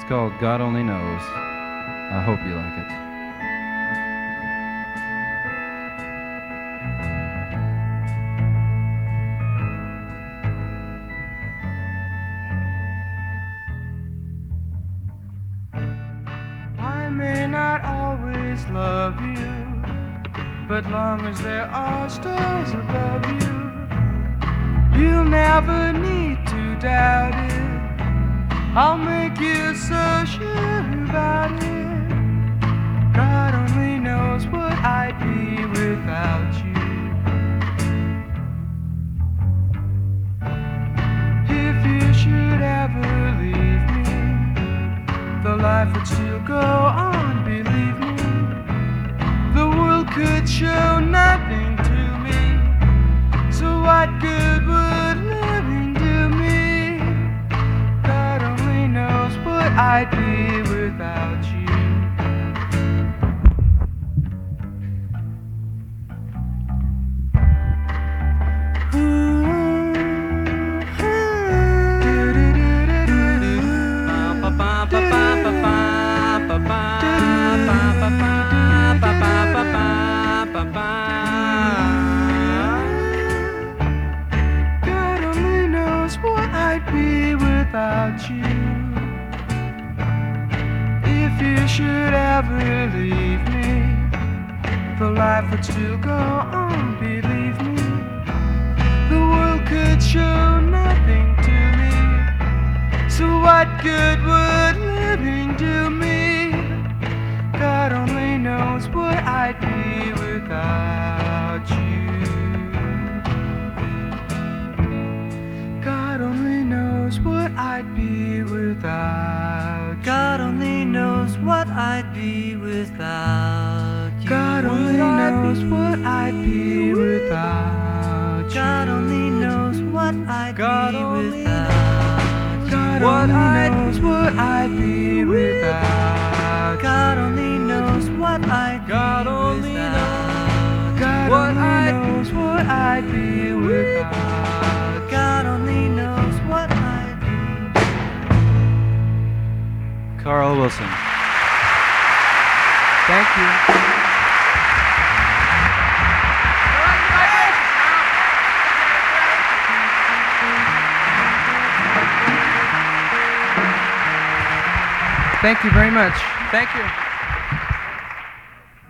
It's called God Only Knows. I hope you like it. I may not always love you, but long as there are stars above you, you'll never need to doubt it. I'll make you so sure about it. God only knows what I'd be without you. If you should ever leave me, the life would still go on, believe me. The world could show nothing to me, so what good would living do me? God only knows what I'd be without you. God only knows what I'd be without you. If you should ever leave me, the life would still go on, believe me. The world could show nothing to me, so what good would living do me? God only knows what I'd be without you. God only knows what I'd be without you. God only knows what I'd be without you. God only knows what I'd be without you. God only knows what I'd God be only without you. God only knows what I'd be without you. God only knows what I'd be God only without you. God only knows what I'd be without. God only knows what I'd be. Carl Wilson. Thank you. Thank you very much. Thank you.